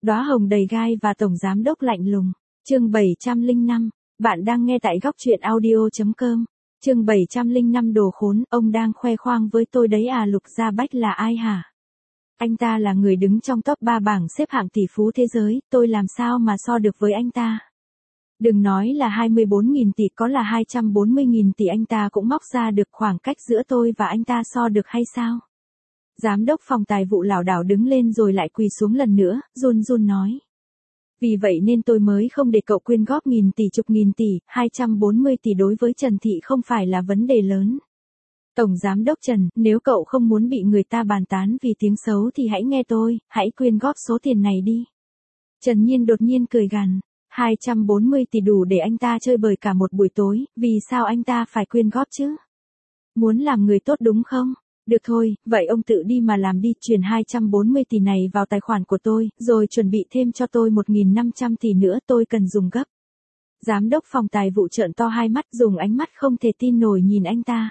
Đóa hồng đầy gai và tổng giám đốc lạnh lùng. Chương 705, bạn đang nghe tại góc truyện audio.com. Chương 705 đồ khốn, ông đang khoe khoang với tôi đấy à? Lục Gia Bách là ai hả? Anh ta là người đứng trong top 3 bảng xếp hạng tỷ phú thế giới, tôi làm sao mà so được với anh ta? Đừng nói là 24.000 tỷ, có là 240.000 tỷ anh ta cũng móc ra được. Khoảng cách giữa tôi và anh ta so được hay sao? Giám đốc phòng tài vụ lảo đảo đứng lên rồi lại quỳ xuống lần nữa, run run nói. Vì vậy nên tôi mới không để cậu quyên góp nghìn tỷ, chục nghìn tỷ, 240 tỷ đối với Trần Thị không phải là vấn đề lớn. Tổng giám đốc Trần, nếu cậu không muốn bị người ta bàn tán vì tiếng xấu thì hãy nghe tôi, hãy quyên góp số tiền này đi. Trần Nhiên đột nhiên cười gằn, 240 tỷ đủ để anh ta chơi bời cả một buổi tối, vì sao anh ta phải quyên góp chứ? Muốn làm người tốt đúng không? Được thôi, vậy ông tự đi mà làm đi, chuyển 240 tỷ này vào tài khoản của tôi, rồi chuẩn bị thêm cho tôi 1.500 tỷ nữa, tôi cần dùng gấp. Giám đốc phòng tài vụ trợn to hai mắt, dùng ánh mắt không thể tin nổi nhìn anh ta.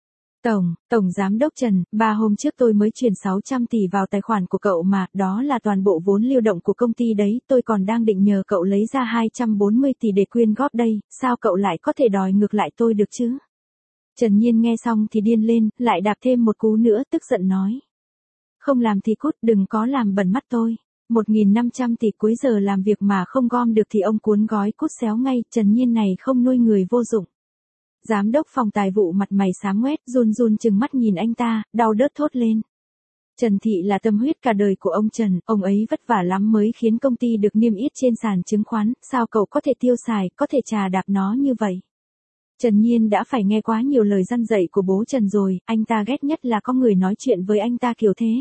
Tổng giám đốc Trần, 3 hôm trước tôi mới chuyển 600 tỷ vào tài khoản của cậu mà, đó là toàn bộ vốn lưu động của công ty đấy, tôi còn đang định nhờ cậu lấy ra 240 tỷ để quyên góp đây, sao cậu lại có thể đòi ngược lại tôi được chứ? Trần Nhiên nghe xong thì điên lên, lại đạp thêm một cú nữa, tức giận nói. Không làm thì cút, đừng có làm bẩn mắt tôi. 1.500 tỷ cuối giờ làm việc mà không gom được thì ông cuốn gói cút xéo ngay, Trần Nhiên này không nuôi người vô dụng. Giám đốc phòng tài vụ mặt mày xám ngoét, run run chừng mắt nhìn anh ta, đau đớt thốt lên. Trần Thị là tâm huyết cả đời của ông Trần, ông ấy vất vả lắm mới khiến công ty được niêm yết trên sàn chứng khoán, sao cậu có thể tiêu xài, có thể trà đạp nó như vậy? Trần Nhiên đã phải nghe quá nhiều lời răn dạy của bố Trần rồi, anh ta ghét nhất là có người nói chuyện với anh ta kiểu thế.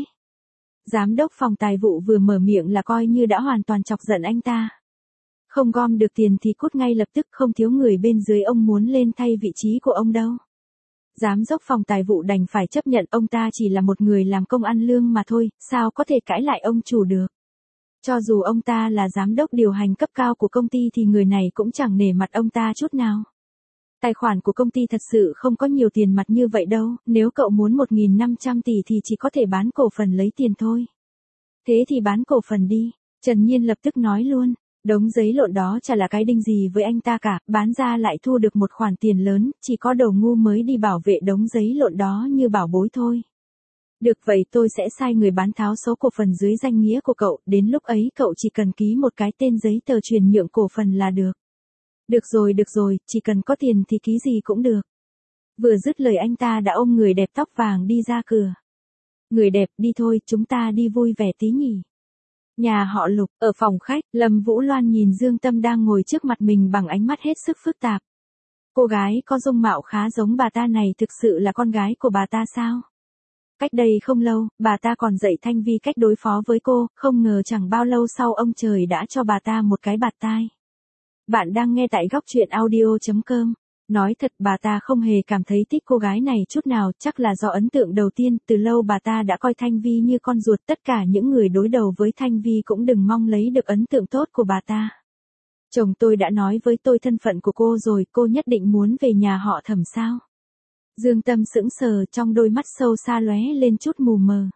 Giám đốc phòng tài vụ vừa mở miệng là coi như đã hoàn toàn chọc giận anh ta. Không gom được tiền thì cút ngay lập tức, không thiếu người bên dưới ông muốn lên thay vị trí của ông đâu. Giám đốc phòng tài vụ đành phải chấp nhận ông ta chỉ là một người làm công ăn lương mà thôi, sao có thể cãi lại ông chủ được. Cho dù ông ta là giám đốc điều hành cấp cao của công ty thì người này cũng chẳng nể mặt ông ta chút nào. Tài khoản của công ty thật sự không có nhiều tiền mặt như vậy đâu, nếu cậu muốn 1.500 tỷ thì chỉ có thể bán cổ phần lấy tiền thôi. Thế thì bán cổ phần đi, Trần Nhiên lập tức nói luôn, đống giấy lộn đó chả là cái đinh gì với anh ta cả, bán ra lại thu được một khoản tiền lớn, chỉ có đồ ngu mới đi bảo vệ đống giấy lộn đó như bảo bối thôi. Được vậy tôi sẽ sai người bán tháo số cổ phần dưới danh nghĩa của cậu, đến lúc ấy cậu chỉ cần ký một cái tên giấy tờ chuyển nhượng cổ phần là được. Được rồi, chỉ cần có tiền thì ký gì cũng được. Vừa dứt lời anh ta đã ôm người đẹp tóc vàng đi ra cửa. Người đẹp, đi thôi, chúng ta đi vui vẻ tí nhỉ. Nhà họ Lục, ở phòng khách, Lâm Vũ Loan nhìn Dương Tâm đang ngồi trước mặt mình bằng ánh mắt hết sức phức tạp. Cô gái có dung mạo khá giống bà ta này thực sự là con gái của bà ta sao? Cách đây không lâu, bà ta còn dạy Thanh Vi cách đối phó với cô, không ngờ chẳng bao lâu sau ông trời đã cho bà ta một cái bạt tai. Bạn đang nghe tại góc truyện audio.com. Nói thật bà ta không hề cảm thấy thích cô gái này chút nào, chắc là do ấn tượng đầu tiên, từ lâu bà ta đã coi Thanh Vi như con ruột, tất cả những người đối đầu với Thanh Vi cũng đừng mong lấy được ấn tượng tốt của bà ta. Chồng tôi đã nói với tôi thân phận của cô rồi, cô nhất định muốn về nhà họ Thẩm sao? Dương Tâm sững sờ, trong đôi mắt sâu xa lóe lên chút mù mờ.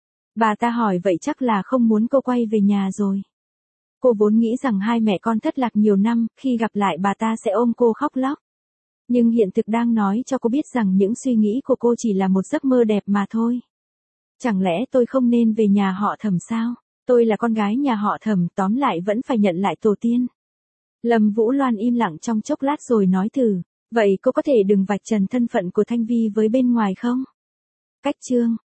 Bà ta hỏi vậy chắc là không muốn cô quay về nhà rồi. Cô vốn nghĩ rằng hai mẹ con thất lạc nhiều năm, khi gặp lại bà ta sẽ ôm cô khóc lóc. Nhưng hiện thực đang nói cho cô biết rằng những suy nghĩ của cô chỉ là một giấc mơ đẹp mà thôi. Chẳng lẽ tôi không nên về nhà họ Thẩm sao? Tôi là con gái nhà họ Thẩm, tóm lại vẫn phải nhận lại tổ tiên. Lâm Vũ Loan im lặng trong chốc lát rồi nói thử, vậy cô có thể đừng vạch trần thân phận của Thanh Vi với bên ngoài không? Cách chương